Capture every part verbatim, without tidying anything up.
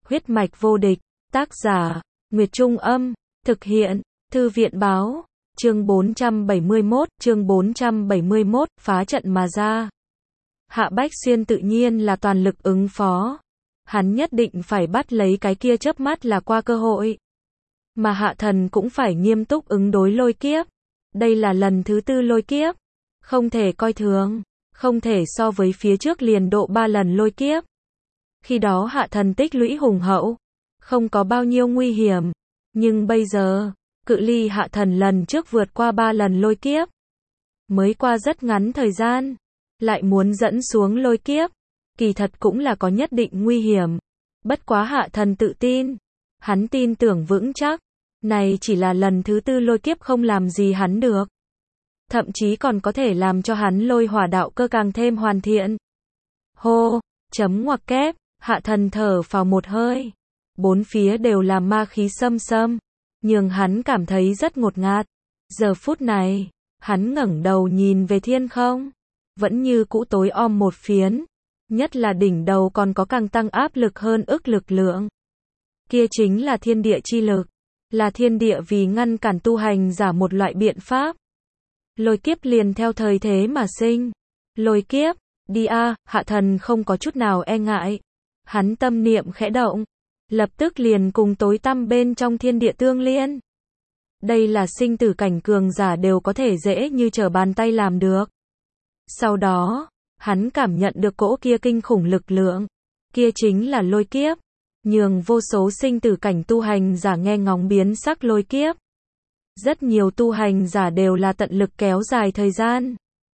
Huyết mạch vô địch, tác giả, Nguyệt Trung Âm, thực hiện, Thư viện Báo, chương bốn trăm bảy mươi mốt, chương bốn trăm bảy mươi mốt, phá trận mà ra. Hạ Bách Xuyên tự nhiên là toàn lực ứng phó. Hắn nhất định phải bắt lấy cái kia chớp mắt là qua cơ hội. Mà Hạ Thần cũng phải nghiêm túc ứng đối lôi kiếp. Đây là lần thứ tư lôi kiếp. Không thể coi thường, không thể so với phía trước liền độ ba lần lôi kiếp. Khi đó Hạ Thần tích lũy hùng hậu, không có bao nhiêu nguy hiểm. Nhưng bây giờ, cự ly Hạ Thần lần trước vượt qua ba lần lôi kiếp. Mới qua rất ngắn thời gian, lại muốn dẫn xuống lôi kiếp. Kỳ thật cũng là có nhất định nguy hiểm. Bất quá Hạ Thần tự tin. Hắn tin tưởng vững chắc. Này chỉ là lần thứ tư lôi kiếp không làm gì hắn được. Thậm chí còn có thể làm cho hắn lôi hỏa đạo cơ càng thêm hoàn thiện. Hô, chấm ngoặc kép, Hạ Thần thở vào một hơi. Bốn phía đều là ma khí xâm xâm, nhưng hắn cảm thấy rất ngột ngạt. Giờ phút này, hắn ngẩng đầu nhìn về thiên không. Vẫn như cũ tối om một phiến. Nhất là đỉnh đầu còn có càng tăng áp lực hơn ức lực lượng. Kia chính là thiên địa chi lực. Là thiên địa vì ngăn cản tu hành giả một loại biện pháp. Lôi kiếp liền theo thời thế mà sinh. Lôi kiếp, đi a, Hạ Thần không có chút nào e ngại. Hắn tâm niệm khẽ động. Lập tức liền cùng tối tăm bên trong thiên địa tương liên. Đây là sinh tử cảnh cường giả đều có thể dễ như trở bàn tay làm được. Sau đó, hắn cảm nhận được cỗ kia kinh khủng lực lượng. Kia chính là lôi kiếp. Nhường vô số sinh tử cảnh tu hành giả nghe ngóng biến sắc lôi kiếp. Rất nhiều tu hành giả đều là tận lực kéo dài thời gian.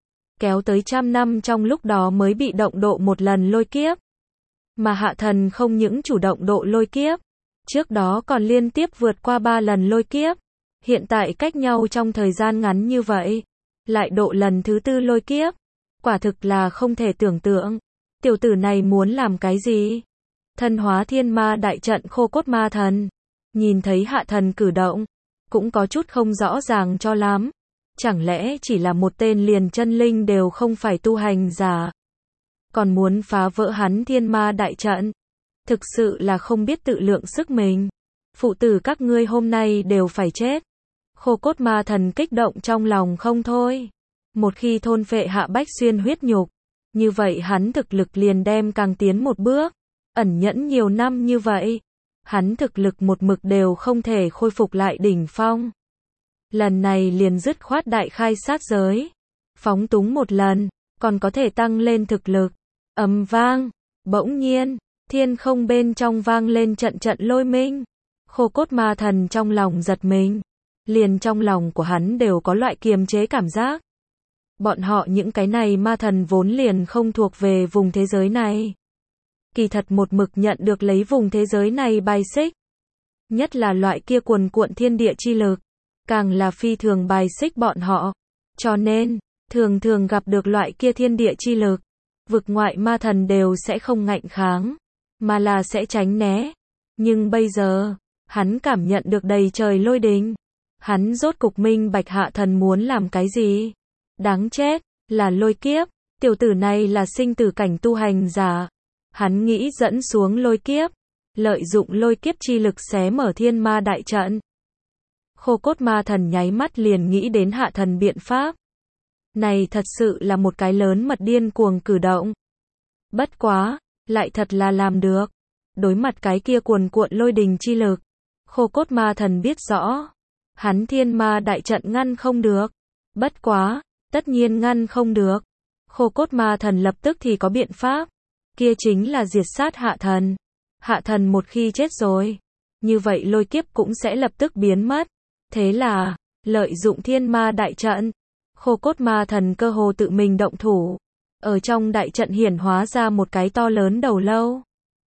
Kéo tới trăm năm trong lúc đó mới bị động độ một lần lôi kiếp. Mà Hạ Thần không những chủ động độ lôi kiếp. Trước đó còn liên tiếp vượt qua ba lần lôi kiếp. Hiện tại cách nhau trong thời gian ngắn như vậy. Lại độ lần thứ tư lôi kiếp. Quả thực là không thể tưởng tượng. Tiểu tử này muốn làm cái gì? Thân hóa thiên ma đại trận khô cốt ma thần. Nhìn thấy Hạ Thần cử động. Cũng có chút không rõ ràng cho lắm. Chẳng lẽ chỉ là một tên liền chân linh đều không phải tu hành giả. Còn muốn phá vỡ hắn thiên ma đại trận. Thực sự là không biết tự lượng sức mình. Phụ tử các ngươi hôm nay đều phải chết. Khô cốt ma thần kích động trong lòng không thôi. Một khi thôn phệ Hạ Bách Xuyên huyết nhục. Như vậy hắn thực lực liền đem càng tiến một bước. Ẩn nhẫn nhiều năm như vậy. Hắn thực lực một mực đều không thể khôi phục lại đỉnh phong. Lần này liền dứt khoát đại khai sát giới. Phóng túng một lần, còn có thể tăng lên thực lực. Ầm vang, bỗng nhiên, thiên không bên trong vang lên trận trận lôi minh. Khô cốt ma thần trong lòng giật mình. Liền trong lòng của hắn đều có loại kiềm chế cảm giác. Bọn họ những cái này ma thần vốn liền không thuộc về vùng thế giới này. Kỳ thật một mực nhận được lấy vùng thế giới này bài xích. Nhất là loại kia cuồn cuộn thiên địa chi lực. Càng là phi thường bài xích bọn họ. Cho nên, thường thường gặp được loại kia thiên địa chi lực. Vực ngoại ma thần đều sẽ không ngạnh kháng. Mà là sẽ tránh né. Nhưng bây giờ, hắn cảm nhận được đầy trời lôi đình. Hắn rốt cục minh bạch Hạ Thần muốn làm cái gì. Đáng chết, là lôi kiếp. Tiểu tử này là sinh tử cảnh tu hành giả. Hắn nghĩ dẫn xuống lôi kiếp. Lợi dụng lôi kiếp chi lực xé mở thiên ma đại trận. Khô cốt ma thần nháy mắt liền nghĩ đến Hạ Thần biện pháp. Này thật sự là một cái lớn mật điên cuồng cử động. Bất quá, lại thật là làm được. Đối mặt cái kia cuồn cuộn lôi đình chi lực. Khô cốt ma thần biết rõ. Hắn thiên ma đại trận ngăn không được. Bất quá, tất nhiên ngăn không được. Khô cốt ma thần lập tức thì có biện pháp. Kia chính là diệt sát Hạ Thần. Hạ Thần một khi chết rồi. Như vậy lôi kiếp cũng sẽ lập tức biến mất. Thế là, lợi dụng thiên ma đại trận. Khô cốt ma thần cơ hồ tự mình động thủ. Ở trong đại trận hiển hóa ra một cái to lớn đầu lâu.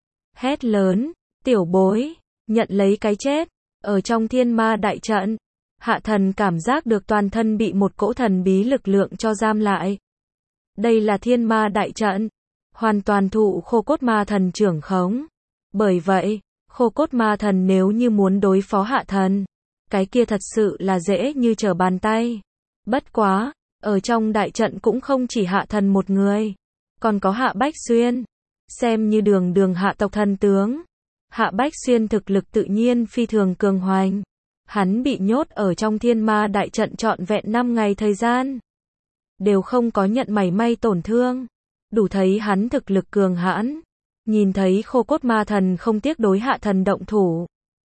Hét lớn, tiểu bối, nhận lấy cái chết. Ở trong thiên ma đại trận. Hạ Thần cảm giác được toàn thân bị một cỗ thần bí lực lượng cho giam lại. Đây là thiên ma đại trận. Hoàn toàn thụ khô cốt ma thần trưởng khống. Bởi vậy, khô cốt ma thần nếu như muốn đối phó Hạ Thần. Cái kia thật sự là dễ như trở bàn tay. Bất quá, ở trong đại trận cũng không chỉ Hạ Thần một người. Còn có Hạ Bách Xuyên. Xem như đường đường hạ tộc thần tướng. Hạ Bách Xuyên thực lực tự nhiên phi thường cường hoành. Hắn bị nhốt ở trong thiên ma đại trận trọn vẹn năm ngày thời gian. Đều không có nhận mảy may tổn thương. Đủ thấy hắn thực lực cường hãn. Nhìn thấy khô cốt ma thần không tiếc đối hạ thần động thủ.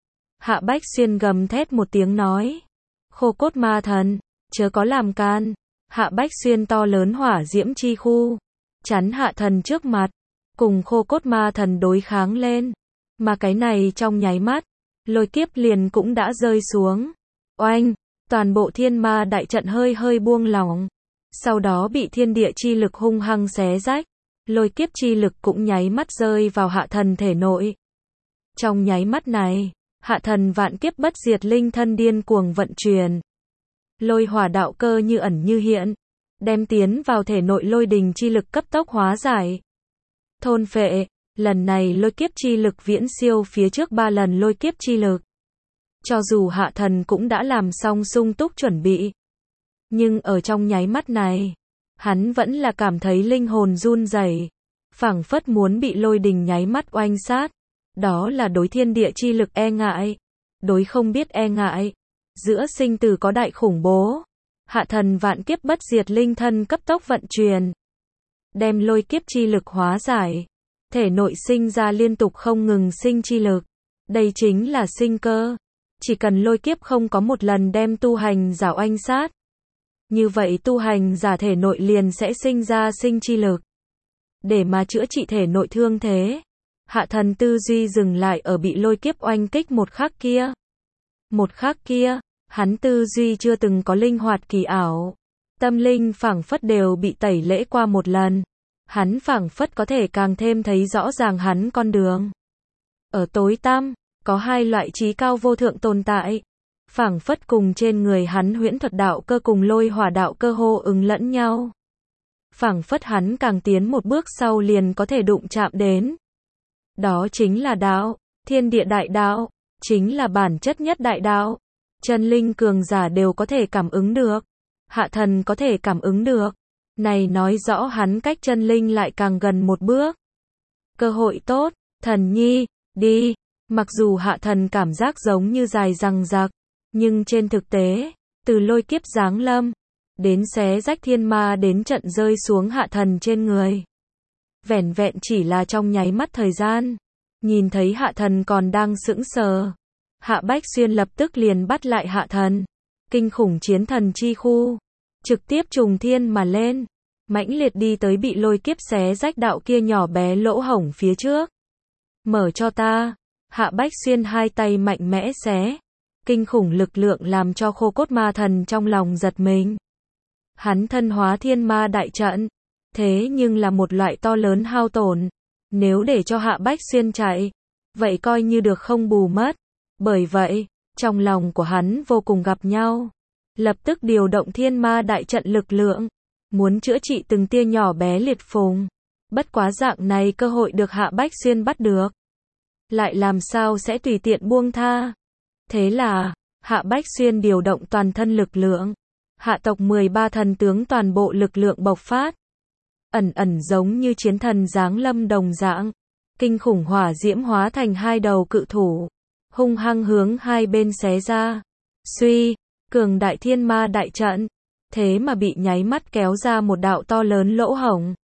Hạ Bách Xuyên gầm thét một tiếng nói. Khô cốt ma thần, chớ có làm can. Hạ Bách Xuyên to lớn hỏa diễm chi khu. Chắn hạ thần trước mặt. Cùng khô cốt ma thần đối kháng lên. Mà cái này trong nháy mắt. Lôi kiếp liền cũng đã rơi xuống. Oanh, toàn bộ thiên ma đại trận hơi hơi buông lỏng. Sau đó bị thiên địa chi lực hung hăng xé rách. Lôi kiếp chi lực cũng nháy mắt rơi vào hạ thần thể nội. Trong nháy mắt này, hạ thần vạn kiếp bất diệt linh thân điên cuồng vận chuyển. Lôi hỏa đạo cơ như ẩn như hiện. Đem tiến vào thể nội lôi đình chi lực cấp tốc hóa giải. Thôn phệ, lần này lôi kiếp chi lực viễn siêu phía trước ba lần lôi kiếp chi lực. Cho dù hạ thần cũng đã làm xong sung túc chuẩn bị. Nhưng ở trong nháy mắt này, hắn vẫn là cảm thấy linh hồn run rẩy, phảng phất muốn bị lôi đình nháy mắt oanh sát. Đó là đối thiên địa chi lực e ngại, đối không biết e ngại. Giữa sinh tử có đại khủng bố. Hạ thần vạn kiếp bất diệt linh thân cấp tốc vận chuyển. Đem lôi kiếp chi lực hóa giải. Thể nội sinh ra liên tục không ngừng sinh chi lực. Đây chính là sinh cơ. Chỉ cần lôi kiếp không có một lần đem tu hành giả oanh sát. Như vậy tu hành giả thể nội liền sẽ sinh ra sinh chi lực. Để mà chữa trị thể nội thương thế. Hạ thần tư duy dừng lại ở bị lôi kiếp oanh kích một khắc kia. Một khắc kia, hắn tư duy chưa từng có linh hoạt kỳ ảo. Tâm linh phảng phất đều bị tẩy lễ qua một lần. Hắn phảng phất có thể càng thêm thấy rõ ràng hắn con đường. Ở tối tăm, có hai loại trí cao vô thượng tồn tại. Phảng phất cùng trên người hắn huyễn thuật đạo cơ cùng lôi hỏa đạo cơ hô ứng lẫn nhau. Phảng phất hắn càng tiến một bước sau liền có thể đụng chạm đến. Đó chính là đạo, thiên địa đại đạo, chính là bản chất nhất đại đạo. Chân linh cường giả đều có thể cảm ứng được. Hạ thần có thể cảm ứng được. Này nói rõ hắn cách chân linh lại càng gần một bước. Cơ hội tốt, thần nhi, đi. Mặc dù hạ thần cảm giác giống như dài dằng dặc, nhưng trên thực tế, từ lôi kiếp giáng lâm, đến xé rách thiên ma đến trận rơi xuống hạ thần trên người. Vẻn vẹn chỉ là trong nháy mắt thời gian, nhìn thấy hạ thần còn đang sững sờ. Hạ Bách Xuyên lập tức liền bắt lại hạ thần. Kinh khủng chiến thần chi khu. Trực tiếp trùng thiên mà lên. Mãnh liệt đi tới bị lôi kiếp xé rách đạo kia nhỏ bé lỗ hổng phía trước. Mở cho ta. Hạ Bách Xuyên hai tay mạnh mẽ xé. Kinh khủng lực lượng làm cho khô cốt ma thần trong lòng giật mình. Hắn thân hóa thiên ma đại trận. Thế nhưng là một loại to lớn hao tổn. Nếu để cho Hạ Bách Xuyên chạy, vậy coi như được không bù mất. Bởi vậy, trong lòng của hắn vô cùng gặp nhau. Lập tức điều động thiên ma đại trận lực lượng. Muốn chữa trị từng tia nhỏ bé liệt phùng. Bất quá dạng này cơ hội được Hạ Bách Xuyên bắt được. Lại làm sao sẽ tùy tiện buông tha. Thế là, Hạ Bách Xuyên điều động toàn thân lực lượng. Hạ tộc mười ba thần tướng toàn bộ lực lượng bộc phát. Ẩn ẩn giống như chiến thần giáng lâm đồng dạng. Kinh khủng hỏa diễm hóa thành hai đầu cự thủ. Hung hăng hướng hai bên xé ra. Suy, cường đại thiên ma đại trận. Thế mà bị nháy mắt kéo ra một đạo to lớn lỗ hổng.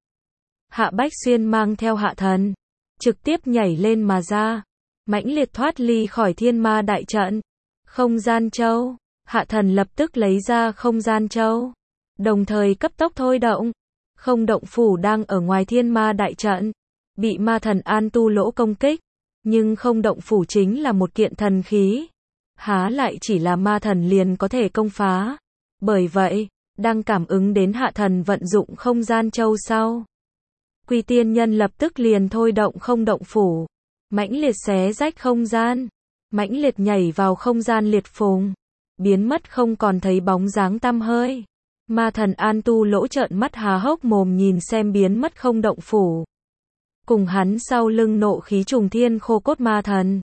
Hạ Bách Xuyên mang theo hạ thần. Trực tiếp nhảy lên mà ra. Mãnh liệt thoát ly khỏi thiên ma đại trận. Không gian châu. Hạ thần lập tức lấy ra không gian châu. Đồng thời cấp tốc thôi động. Không động phủ đang ở ngoài thiên ma đại trận. Bị ma thần An Tu Lỗ công kích. Nhưng không động phủ chính là một kiện thần khí. Há lại chỉ là ma thần liền có thể công phá. Bởi vậy, đang cảm ứng đến hạ thần vận dụng không gian châu sau. Quy tiên nhân lập tức liền thôi động không động phủ. Mãnh liệt xé rách không gian. Mãnh liệt nhảy vào không gian liệt phùng. Biến mất không còn thấy bóng dáng tăm hơi. Ma thần An Tu Lỗ trợn mắt há hốc mồm nhìn xem biến mất không động phủ. Cùng hắn sau lưng nộ khí trùng thiên khô cốt ma thần.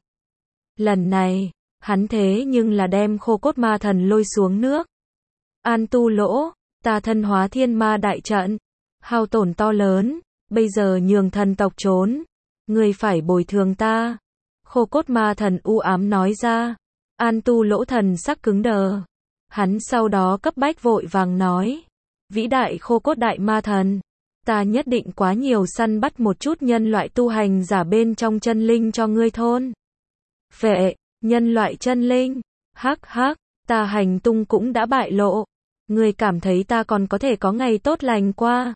Lần này, hắn thế nhưng là đem khô cốt ma thần lôi xuống nước. An Tu Lỗ, ta thân hóa thiên ma đại trận. Hao tổn to lớn, bây giờ nhường thần tộc trốn. Ngươi phải bồi thường ta. Khô cốt ma thần u ám nói ra. An Tu Lỗ thần sắc cứng đờ. Hắn sau đó cấp bách vội vàng nói. Vĩ đại khô cốt đại ma thần. Ta nhất định quá nhiều săn bắt một chút nhân loại tu hành giả bên trong chân linh cho ngươi thôn. Phệ, nhân loại chân linh. Hắc hắc, ta hành tung cũng đã bại lộ. Ngươi cảm thấy ta còn có thể có ngày tốt lành qua.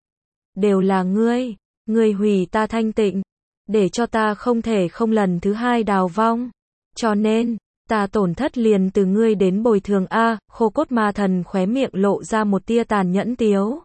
Đều là ngươi, ngươi hủy ta thanh tịnh. Để cho ta không thể không lần thứ hai đào vong. Cho nên, ta tổn thất liền từ ngươi đến bồi thường a. Khô cốt ma thần khóe miệng lộ ra một tia tàn nhẫn tiếu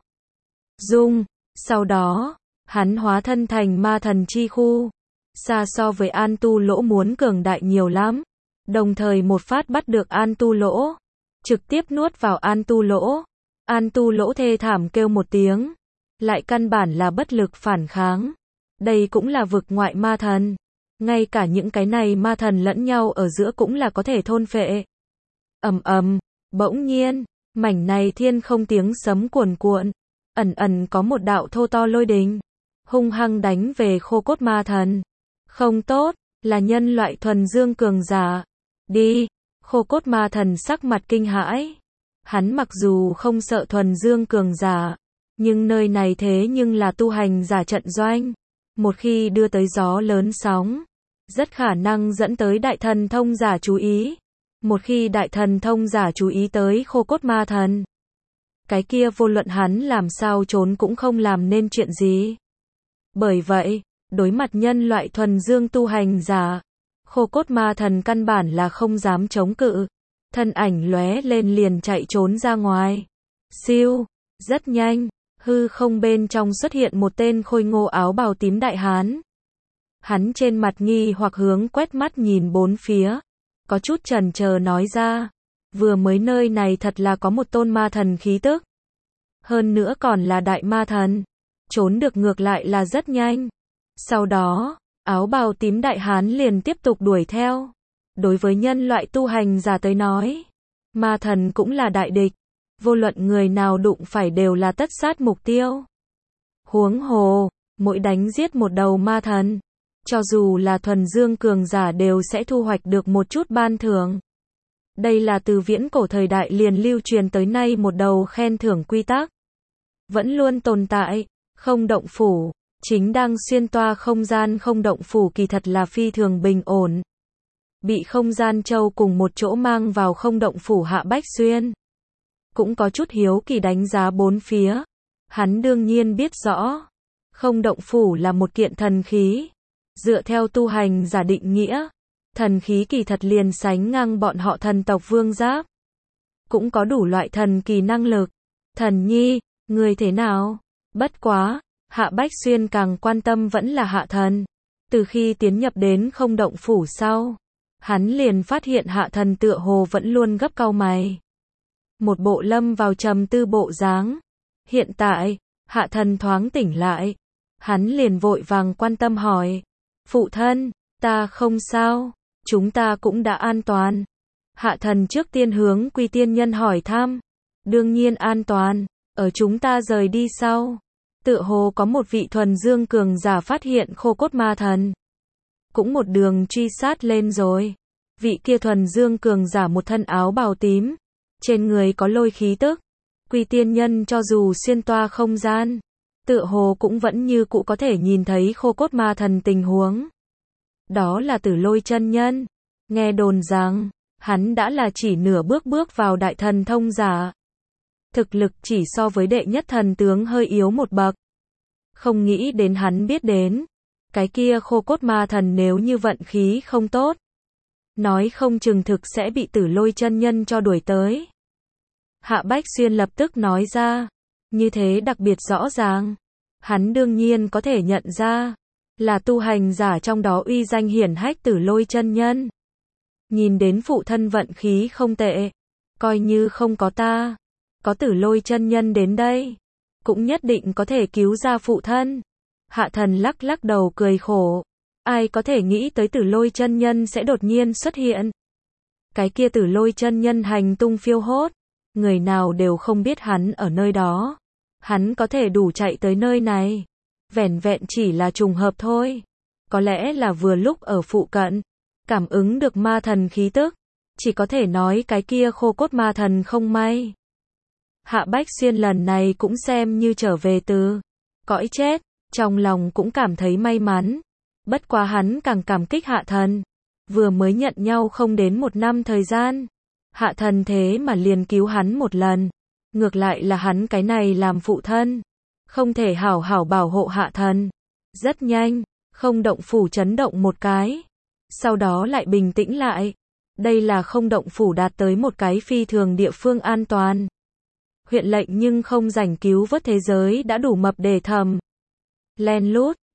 dung. Sau đó, hắn hóa thân thành ma thần chi khu. Xa so với An Tu Lỗ muốn cường đại nhiều lắm. Đồng thời một phát bắt được An Tu Lỗ. Trực tiếp nuốt vào An Tu Lỗ. An Tu Lỗ thê thảm kêu một tiếng. Lại căn bản là bất lực phản kháng. Đây cũng là vực ngoại ma thần. Ngay cả những cái này ma thần lẫn nhau ở giữa cũng là có thể thôn phệ. Ầm ầm, bỗng nhiên, mảnh này thiên không tiếng sấm cuồn cuộn. Ẩn ẩn có một đạo thô to lôi đình. Hung hăng đánh về khô cốt ma thần. Không tốt, là nhân loại thuần dương cường giả. Đi, khô cốt ma thần sắc mặt kinh hãi. Hắn mặc dù không sợ thuần dương cường giả. Nhưng nơi này thế nhưng là tu hành giả trận doanh. Một khi đưa tới gió lớn sóng, rất khả năng dẫn tới đại thần thông giả chú ý. Một khi đại thần thông giả chú ý tới khô cốt ma thần, cái kia vô luận hắn làm sao trốn cũng không làm nên chuyện gì. Bởi vậy, đối mặt nhân loại thuần dương tu hành giả, khô cốt ma thần căn bản là không dám chống cự. Thân ảnh lóe lên liền chạy trốn ra ngoài. Siêu, rất nhanh. Hư không bên trong xuất hiện một tên khôi ngô áo bào tím đại hán. Hắn trên mặt nghi hoặc hướng quét mắt nhìn bốn phía. Có chút chần chờ nói ra. Vừa mới nơi này thật là có một tôn ma thần khí tức. Hơn nữa còn là đại ma thần. Trốn được ngược lại là rất nhanh. Sau đó, áo bào tím đại hán liền tiếp tục đuổi theo. Đối với nhân loại tu hành giả tới nói, ma thần cũng là đại địch. Vô luận người nào đụng phải đều là tất sát mục tiêu. Huống hồ, mỗi đánh giết một đầu ma thần, cho dù là thuần dương cường giả đều sẽ thu hoạch được một chút ban thưởng. Đây là từ viễn cổ thời đại liền lưu truyền tới nay một đầu khen thưởng quy tắc. Vẫn luôn tồn tại, không động phủ, chính đang xuyên toa không gian không động phủ kỳ thật là phi thường bình ổn. Bị không gian châu cùng một chỗ mang vào không động phủ Hạ Bách Xuyên. Cũng có chút hiếu kỳ đánh giá bốn phía. Hắn đương nhiên biết rõ. Không động phủ là một kiện thần khí. Dựa theo tu hành giả định nghĩa. Thần khí kỳ thật liền sánh ngang bọn họ thần tộc vương giáp. Cũng có đủ loại thần kỳ năng lực. Thần nhi, người thế nào? Bất quá, Hạ Bách Xuyên càng quan tâm vẫn là hạ thần. Từ khi tiến nhập đến không động phủ sau. Hắn liền phát hiện hạ thần tựa hồ vẫn luôn gấp cau mày. Một bộ lâm vào trầm tư bộ dáng. Hiện tại, hạ thần thoáng tỉnh lại. Hắn liền vội vàng quan tâm hỏi. Phụ thân, ta không sao, chúng ta cũng đã an toàn. Hạ thần trước tiên hướng Quy Tiên Nhân hỏi thăm. Đương nhiên an toàn, ở chúng ta rời đi sau. Tựa hồ có một vị thuần dương cường giả phát hiện khô cốt ma thần. Cũng một đường truy sát lên rồi. Vị kia thuần dương cường giả một thân áo bào tím. Trên người có lôi khí tức. Quy Tiên Nhân cho dù xuyên toa không gian, tựa hồ cũng vẫn như cũ có thể nhìn thấy khô cốt ma thần tình huống. Đó là Tử Lôi chân nhân. Nghe đồn rằng, hắn đã là chỉ nửa bước bước vào đại thần thông giả. Thực lực chỉ so với đệ nhất thần tướng hơi yếu một bậc. Không nghĩ đến hắn biết đến. Cái kia khô cốt ma thần nếu như vận khí không tốt. Nói không chừng thực sẽ bị Tử Lôi chân nhân cho đuổi tới. Hạ Bách Xuyên lập tức nói ra. Như thế đặc biệt rõ ràng. Hắn đương nhiên có thể nhận ra. Là tu hành giả trong đó uy danh hiển hách Tử Lôi chân nhân. Nhìn đến phụ thân vận khí không tệ. Coi như không có ta. Có Tử Lôi chân nhân đến đây. Cũng nhất định có thể cứu ra phụ thân. Hạ thần lắc lắc đầu cười khổ. Ai có thể nghĩ tới Tử Lôi chân nhân sẽ đột nhiên xuất hiện. Cái kia Tử Lôi chân nhân hành tung phiêu hốt. Người nào đều không biết hắn ở nơi đó. Hắn có thể đủ chạy tới nơi này. Vẻn vẹn chỉ là trùng hợp thôi. có lẽ là vừa lúc ở phụ cận, cảm ứng được ma thần khí tức, chỉ có thể nói cái kia khô cốt ma thần không may. Hạ Bách Xuyên lần này cũng xem như trở về từ cõi chết, trong lòng cũng cảm thấy may mắn, bất quá hắn càng cảm kích Hạ Thần, vừa mới nhận nhau không đến một năm thời gian, Hạ Thần thế mà liền cứu hắn một lần, ngược lại là hắn cái này làm phụ thân, không thể hảo hảo bảo hộ Hạ Thần. Rất nhanh, không động phủ chấn động một cái, sau đó lại bình tĩnh lại. Đây là không động phủ đạt tới một cái phi thường địa phương an toàn. Huyện lệnh nhưng không rảnh cứu vớt thế giới đã đủ mập để thầm. Len lút,